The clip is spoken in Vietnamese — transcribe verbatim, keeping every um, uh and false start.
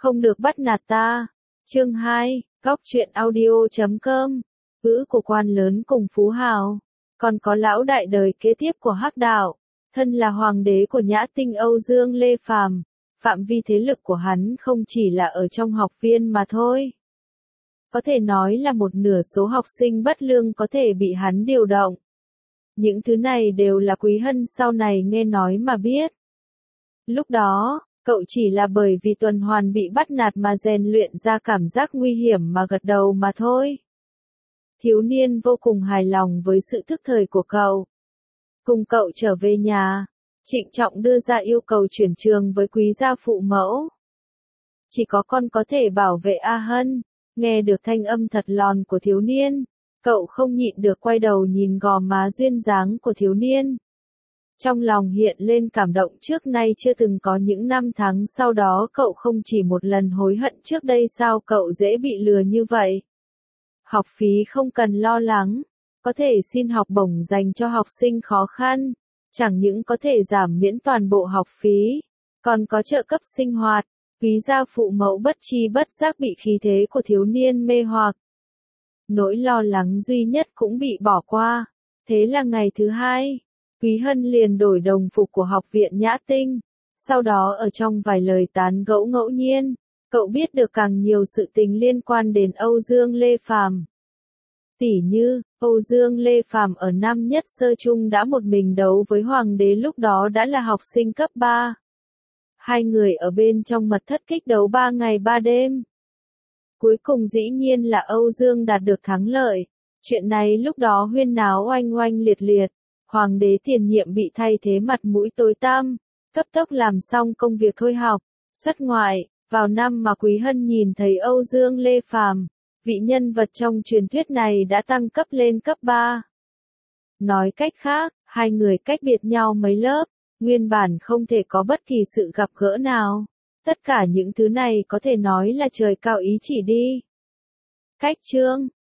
không được bắt nạt ta. Chương hai, góc truyện audio chấm com. Ngữ của quan lớn cùng phú hào. Còn có lão đại đời kế tiếp của Hắc đạo, thân là hoàng đế của Nhã Tinh Âu Dương Lê Phàm. Phạm vi thế lực của hắn không chỉ là ở trong học viên mà thôi. Có thể nói là một nửa số học sinh bất lương có thể bị hắn điều động. Những thứ này đều là Quý Hân sau này nghe nói mà biết. Lúc đó, cậu chỉ là bởi vì tuần hoàn bị bắt nạt mà rèn luyện ra cảm giác nguy hiểm mà gật đầu mà thôi. Thiếu niên vô cùng hài lòng với sự thức thời của cậu. Cùng cậu trở về nhà, trịnh trọng đưa ra yêu cầu chuyển trường với Quý gia phụ mẫu. Chỉ có con có thể bảo vệ A Hân. Nghe được thanh âm thật lòn của thiếu niên, cậu không nhịn được quay đầu nhìn gò má duyên dáng của thiếu niên. Trong lòng hiện lên cảm động trước nay chưa từng có, những năm tháng sau đó cậu không chỉ một lần hối hận trước đây sao cậu dễ bị lừa như vậy. Học phí không cần lo lắng, có thể xin học bổng dành cho học sinh khó khăn, chẳng những có thể giảm miễn toàn bộ học phí, còn có trợ cấp sinh hoạt. Quý gia phụ mẫu bất tri bất giác bị khí thế của thiếu niên mê hoặc. Nỗi lo lắng duy nhất cũng bị bỏ qua. Thế là ngày thứ hai, Quý Hân liền đổi đồng phục của học viện Nhã Tinh. Sau đó ở trong vài lời tán gẫu ngẫu nhiên, cậu biết được càng nhiều sự tình liên quan đến Âu Dương Lê Phàm. Tỉ như, Âu Dương Lê Phàm ở năm nhất sơ chung đã một mình đấu với hoàng đế lúc đó đã là học sinh cấp ba. Hai người ở bên trong mật thất kích đấu ba ngày ba đêm. Cuối cùng dĩ nhiên là Âu Dương đạt được thắng lợi. Chuyện này lúc đó huyên náo oanh oanh liệt liệt. Hoàng đế tiền nhiệm bị thay thế mặt mũi tối tăm, cấp tốc làm xong công việc thôi học, xuất ngoại. Vào năm mà Quý Hân nhìn thấy Âu Dương Lê Phàm, vị nhân vật trong truyền thuyết này đã tăng cấp lên cấp ba. Nói cách khác, hai người cách biệt nhau mấy lớp. Nguyên bản không thể có bất kỳ sự gặp gỡ nào. Tất cả những thứ này có thể nói là trời cao ý chỉ đi. Cách chương,